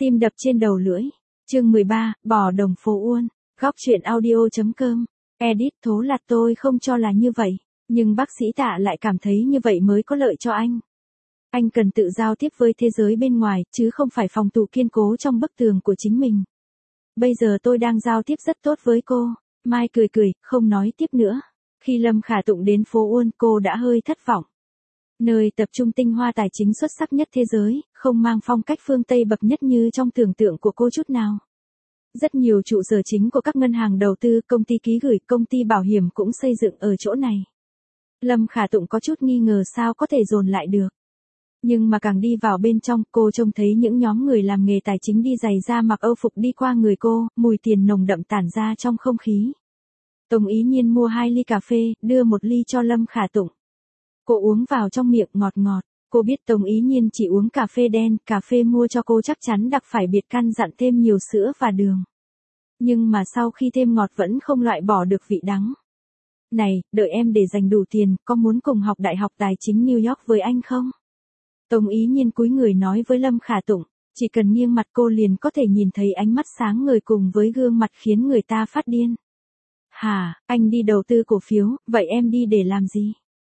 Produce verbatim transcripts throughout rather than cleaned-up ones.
Tim đập trên đầu lưỡi. Chương mười ba, Bò đồng phố Uôn. Góc truyện audio.com. Edit Tố là tôi không cho là như vậy, nhưng bác sĩ Tạ lại cảm thấy như vậy mới có lợi cho anh. Anh cần tự giao tiếp với thế giới bên ngoài, chứ không phải phòng thủ kiên cố trong bức tường của chính mình. Bây giờ tôi đang giao tiếp rất tốt với cô. Mai cười cười, không nói tiếp nữa. Khi Lâm Khả Tụng đến phố Uôn, cô đã hơi thất vọng. Nơi tập trung tinh hoa tài chính xuất sắc nhất thế giới, không mang phong cách phương Tây bậc nhất như trong tưởng tượng của cô chút nào. Rất nhiều trụ sở chính của các ngân hàng đầu tư, công ty ký gửi, công ty bảo hiểm cũng xây dựng ở chỗ này. Lâm Khả Tụng có chút nghi ngờ sao có thể dồn lại được. Nhưng mà càng đi vào bên trong, cô trông thấy những nhóm người làm nghề tài chính đi giày da mặc âu phục đi qua người cô, mùi tiền nồng đậm tản ra trong không khí. Tống Ý Nhiên mua hai ly cà phê, đưa một ly cho Lâm Khả Tụng. Cô uống vào trong miệng ngọt ngọt. Cô biết Tống Ý Nhiên chỉ uống cà phê đen, cà phê mua cho cô chắc chắn đặc phải biệt căn dặn thêm nhiều sữa và đường. Nhưng mà sau khi thêm ngọt vẫn không loại bỏ được vị đắng. Này, đợi em để dành đủ tiền, có muốn cùng học Đại học Tài chính New York với anh không? Tống Ý Nhiên cúi người nói với Lâm Khả Tụng, chỉ cần nghiêng mặt cô liền có thể nhìn thấy ánh mắt sáng ngời cùng với gương mặt khiến người ta phát điên. Hả, anh đi đầu tư cổ phiếu, vậy em đi để làm gì?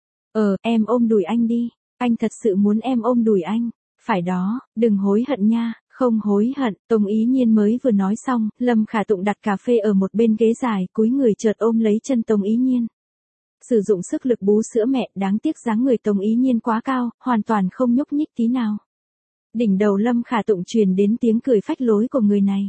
Ờ, em ôm đùi anh đi. Anh thật sự muốn em ôm đùi anh. Phải đó, đừng hối hận nha. Không hối hận. Tống Ý Nhiên mới vừa nói xong, Lâm Khả Tụng đặt cà phê ở một bên ghế dài, cúi người chợt ôm lấy chân Tống Ý Nhiên. Sử dụng sức lực bú sữa mẹ, đáng tiếc dáng người Tống Ý Nhiên quá cao, hoàn toàn không nhúc nhích tí nào. Đỉnh đầu Lâm Khả Tụng truyền đến tiếng cười phách lối của người này.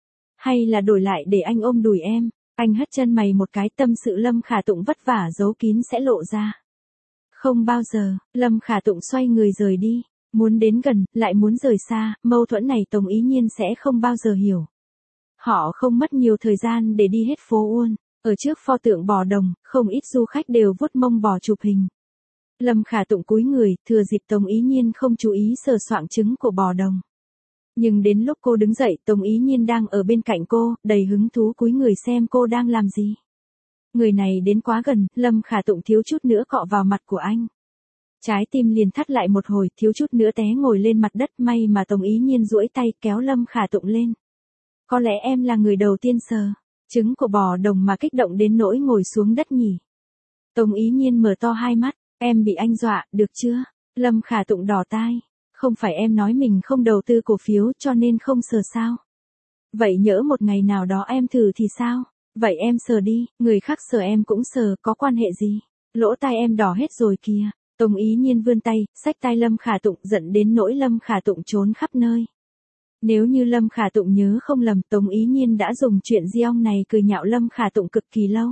Hay là đổi lại để anh ôm đùi em. Anh hất chân mày một cái, tâm sự Lâm Khả Tụng vất vả giấu kín sẽ lộ ra. Không bao giờ. Lâm Khả Tụng xoay người rời đi. Muốn đến gần, lại muốn rời xa, mâu thuẫn này Tống Ý Nhiên sẽ không bao giờ hiểu. Họ không mất nhiều thời gian để đi hết phố Uôn. Ở trước pho tượng bò đồng, không ít du khách đều vuốt mông bò chụp hình. Lâm Khả Tụng cúi người, thừa dịp Tống Ý Nhiên không chú ý sờ soạng trứng của bò đồng. Nhưng đến lúc cô đứng dậy, Tống Ý Nhiên đang ở bên cạnh cô, đầy hứng thú cúi người xem cô đang làm gì. Người này đến quá gần, Lâm Khả Tụng thiếu chút nữa cọ vào mặt của anh. Trái tim liền thắt lại một hồi, thiếu chút nữa té ngồi lên mặt đất, may mà Tống Ý Nhiên duỗi tay kéo Lâm Khả Tụng lên. Có lẽ em là người đầu tiên sờ trứng của bò đồng mà kích động đến nỗi ngồi xuống đất nhỉ. Tống Ý Nhiên mở to hai mắt, em bị anh dọa, được chưa? Lâm Khả Tụng đỏ tai. Không phải em nói mình không đầu tư cổ phiếu cho nên không sờ sao? Vậy nhỡ một ngày nào đó em thử thì sao? Vậy em sờ đi, người khác sờ em cũng sờ, có quan hệ gì? Lỗ tai em đỏ hết rồi kìa. Tống Ý Nhiên vươn tay, xách tay Lâm Khả Tụng, giận đến nỗi Lâm Khả Tụng trốn khắp nơi. Nếu như Lâm Khả Tụng nhớ không lầm, Tống Ý Nhiên đã dùng chuyện di ong này cười nhạo Lâm Khả Tụng cực kỳ lâu.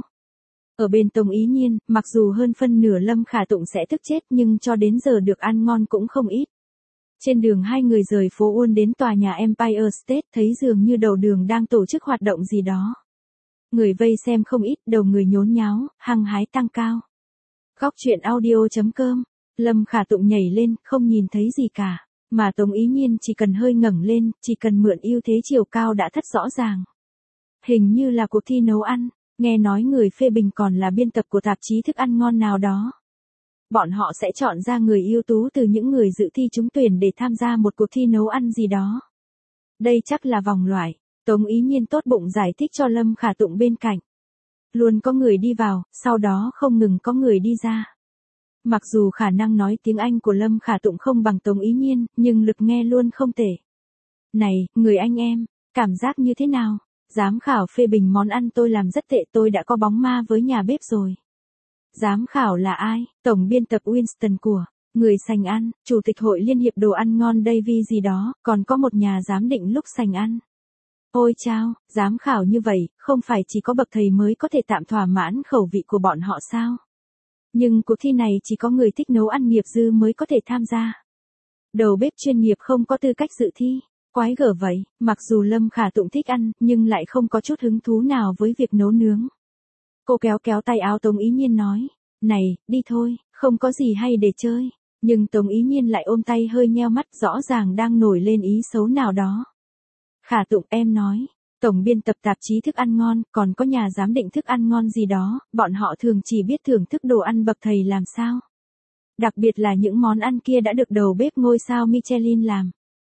Ở bên Tống Ý Nhiên, mặc dù hơn phân nửa Lâm Khả Tụng sẽ tức chết nhưng cho đến giờ được ăn ngon cũng không ít. Trên đường hai người rời phố Uôn đến tòa nhà Empire State, thấy dường như đầu đường đang tổ chức hoạt động gì đó. Người vây xem không ít, đầu người nhốn nháo, hăng hái tăng cao. Góc truyện audio.com. Lâm Khả Tụng nhảy lên, không nhìn thấy gì cả. Mà Tống Ý Nhiên chỉ cần hơi ngẩng lên, chỉ cần mượn ưu thế chiều cao đã thất rõ ràng. Hình như là cuộc thi nấu ăn, nghe nói người phê bình còn là biên tập của tạp chí thức ăn ngon nào đó. Bọn họ sẽ chọn ra người ưu tú từ những người dự thi trúng tuyển để tham gia một cuộc thi nấu ăn gì đó. Đây chắc là vòng loại. Tống Ý Nhiên tốt bụng giải thích cho Lâm Khả Tụng bên cạnh. Luôn có người đi vào, sau đó không ngừng có người đi ra. Mặc dù khả năng nói tiếng Anh của Lâm Khả Tụng không bằng Tống Ý Nhiên, nhưng lực nghe luôn không tệ. Này, người anh em, cảm giác như thế nào? Giám khảo phê bình món ăn tôi làm rất tệ, tôi đã có bóng ma với nhà bếp rồi. Giám khảo là ai? Tổng biên tập Winston của Người Sành Ăn, Chủ tịch Hội Liên hiệp Đồ ăn ngon Davy gì đó, còn có một nhà giám định lúc Sành Ăn. Ôi chao, giám khảo như vậy, không phải chỉ có bậc thầy mới có thể tạm thỏa mãn khẩu vị của bọn họ sao? Nhưng cuộc thi này chỉ có người thích nấu ăn nghiệp dư mới có thể tham gia. Đầu bếp chuyên nghiệp không có tư cách dự thi. Quái gở vậy, mặc dù Lâm Khả Tụng thích ăn, nhưng lại không có chút hứng thú nào với việc nấu nướng. Cô kéo kéo tay áo Tống Ý Nhiên nói, này, đi thôi, không có gì hay để chơi. Nhưng Tống Ý Nhiên lại ôm tay hơi nheo mắt, rõ ràng đang nổi lên ý xấu nào đó. Khả Tụng, em nói, tổng biên tập tạp chí thức ăn ngon, còn có nhà giám định thức ăn ngon gì đó, bọn họ thường chỉ biết thưởng thức đồ ăn bậc thầy làm sao. Đặc biệt là những món ăn kia đã được đầu bếp ngôi sao Michelin làm.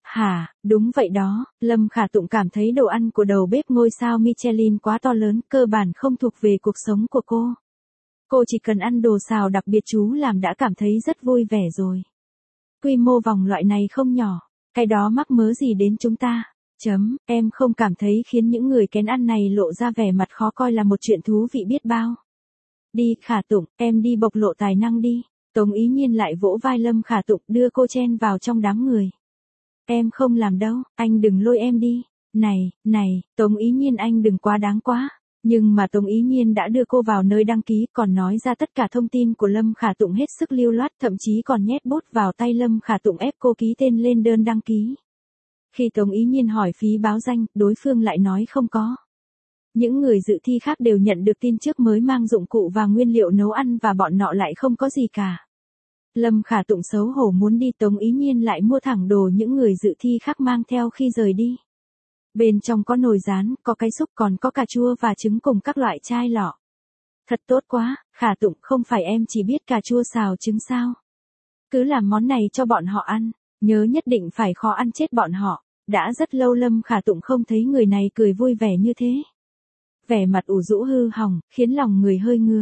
Hả, đúng vậy đó, Lâm Khả Tụng cảm thấy đồ ăn của đầu bếp ngôi sao Michelin quá to lớn, cơ bản không thuộc về cuộc sống của cô. Cô chỉ cần ăn đồ xào đặc biệt chú làm đã cảm thấy rất vui vẻ rồi. Quy mô vòng loại này không nhỏ, cái đó mắc mớ gì đến chúng ta. Chấm, em không cảm thấy khiến những người kén ăn này lộ ra vẻ mặt khó coi là một chuyện thú vị biết bao. Đi Khả Tụng, em đi bộc lộ tài năng đi. Tống Ý Nhiên lại vỗ vai Lâm Khả Tụng đưa cô chen vào trong đám người. Em không làm đâu, anh đừng lôi em đi. Này, này, Tống Ý Nhiên anh đừng quá đáng quá. Nhưng mà Tống Ý Nhiên đã đưa cô vào nơi đăng ký còn nói ra tất cả thông tin của Lâm Khả Tụng hết sức lưu loát, thậm chí còn nhét bút vào tay Lâm Khả Tụng ép cô ký tên lên đơn đăng ký. Khi Tống Ý Nhiên hỏi phí báo danh, đối phương lại nói không có. Những người dự thi khác đều nhận được tin trước mới mang dụng cụ và nguyên liệu nấu ăn và bọn nọ lại không có gì cả. Lâm Khả Tụng xấu hổ muốn đi, Tống Ý Nhiên lại mua thẳng đồ những người dự thi khác mang theo khi rời đi. Bên trong có nồi rán, có cái súp còn có cà chua và trứng cùng các loại chai lọ. Thật tốt quá, Khả Tụng không phải em chỉ biết cà chua xào trứng sao. Cứ làm món này cho bọn họ ăn, nhớ nhất định phải khó ăn chết bọn họ. Đã rất lâu Lâm Khả Tụng không thấy người này cười vui vẻ như thế. Vẻ mặt ủ rũ hư hỏng, khiến lòng người hơi ngứa.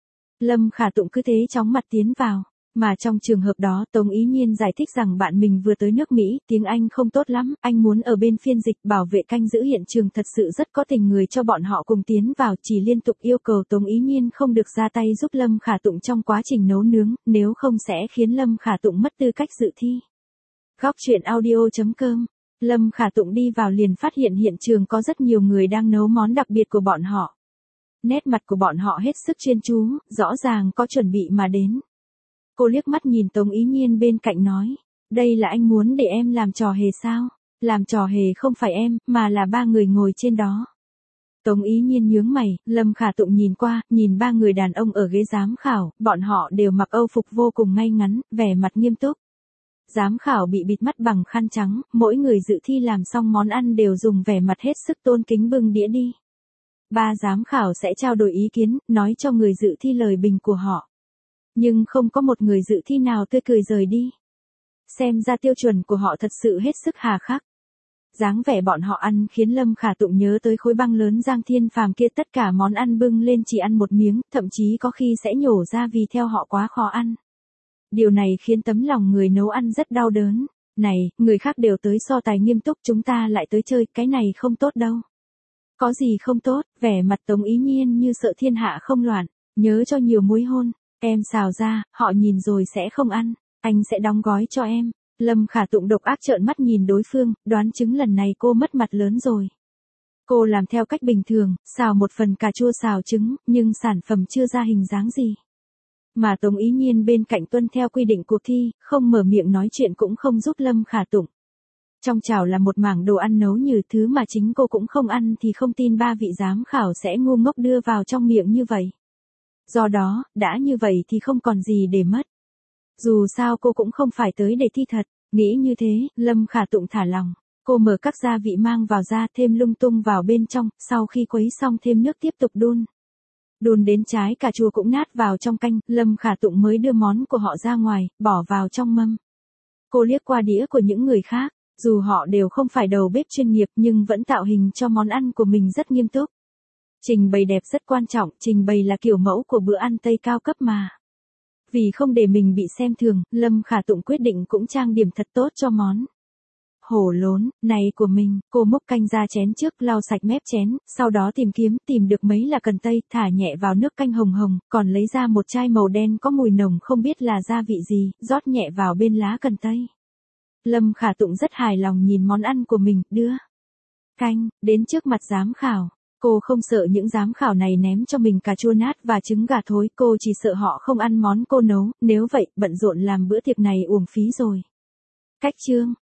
Lâm Khả Tụng cứ thế chóng mặt tiến vào. Mà trong trường hợp đó Tống Ý Nhiên giải thích rằng bạn mình vừa tới nước Mỹ, tiếng Anh không tốt lắm, anh muốn ở bên phiên dịch bảo vệ canh giữ hiện trường thật sự rất có tình người cho bọn họ cùng tiến vào, chỉ liên tục yêu cầu Tống Ý Nhiên không được ra tay giúp Lâm Khả Tụng trong quá trình nấu nướng, nếu không sẽ khiến Lâm Khả Tụng mất tư cách dự thi. Góc truyện audio chấm com. Lâm Khả Tụng đi vào liền phát hiện hiện trường có rất nhiều người đang nấu món đặc biệt của bọn họ. Nét mặt của bọn họ hết sức chuyên chú, rõ ràng có chuẩn bị mà đến. Cô liếc mắt nhìn Tống Ý Nhiên bên cạnh nói, đây là anh muốn để em làm trò hề sao? Làm trò hề không phải em, mà là ba người ngồi trên đó. Tống Ý Nhiên nhướng mày, Lâm Khả Tụng nhìn qua, nhìn ba người đàn ông ở ghế giám khảo, bọn họ đều mặc âu phục vô cùng ngay ngắn, vẻ mặt nghiêm túc. Giám khảo bị bịt mắt bằng khăn trắng, mỗi người dự thi làm xong món ăn đều dùng vẻ mặt hết sức tôn kính bưng đĩa đi. Ba giám khảo sẽ trao đổi ý kiến, nói cho người dự thi lời bình của họ. Nhưng không có một người dự thi nào tươi cười rời đi. Xem ra tiêu chuẩn của họ thật sự hết sức hà khắc. Dáng vẻ bọn họ ăn khiến Lâm Khả Tụng nhớ tới khối băng lớn Giang Thiên Phàm kia, tất cả món ăn bưng lên chỉ ăn một miếng, thậm chí có khi sẽ nhổ ra vì theo họ quá khó ăn. Điều này khiến tấm lòng người nấu ăn rất đau đớn. Này, người khác đều tới so tài nghiêm túc, chúng ta lại tới chơi, cái này không tốt đâu. Có gì không tốt, vẻ mặt Tống Ý Nhiên như sợ thiên hạ không loạn, nhớ cho nhiều muối hôn. Em xào ra, họ nhìn rồi sẽ không ăn, anh sẽ đóng gói cho em. Lâm Khả Tụng độc ác trợn mắt nhìn đối phương, đoán chứng lần này cô mất mặt lớn rồi. Cô làm theo cách bình thường, xào một phần cà chua xào trứng, nhưng sản phẩm chưa ra hình dáng gì. Mà Tống Ý Nhiên bên cạnh tuân theo quy định cuộc thi, không mở miệng nói chuyện cũng không giúp Lâm Khả Tụng. Trong chảo là một mảng đồ ăn nấu như thứ mà chính cô cũng không ăn thì không tin ba vị giám khảo sẽ ngu ngốc đưa vào trong miệng như vậy. Do đó, đã như vậy thì không còn gì để mất. Dù sao cô cũng không phải tới để thi thật, nghĩ như thế, Lâm Khả Tụng thả lòng. Cô mở các gia vị mang vào ra, thêm lung tung vào bên trong, sau khi khuấy xong thêm nước tiếp tục đun. Đun đến trái cà chua cũng nát vào trong canh, Lâm Khả Tụng mới đưa món của họ ra ngoài, bỏ vào trong mâm. Cô liếc qua đĩa của những người khác, dù họ đều không phải đầu bếp chuyên nghiệp nhưng vẫn tạo hình cho món ăn của mình rất nghiêm túc. Trình bày đẹp rất quan trọng, trình bày là kiểu mẫu của bữa ăn Tây cao cấp mà. Vì không để mình bị xem thường, Lâm Khả Tụng quyết định cũng trang điểm thật tốt cho món. Hổ lốn, này của mình, cô múc canh ra chén trước, lau sạch mép chén, sau đó tìm kiếm, tìm được mấy là cần tây, thả nhẹ vào nước canh hồng hồng, còn lấy ra một chai màu đen có mùi nồng không biết là gia vị gì, rót nhẹ vào bên lá cần tây. Lâm Khả Tụng rất hài lòng nhìn món ăn của mình, đưa canh đến trước mặt giám khảo. Cô không sợ những giám khảo này ném cho mình cà chua nát và trứng gà thối, cô chỉ sợ họ không ăn món cô nấu, nếu vậy, bận rộn làm bữa tiệc này uổng phí rồi. Cách chương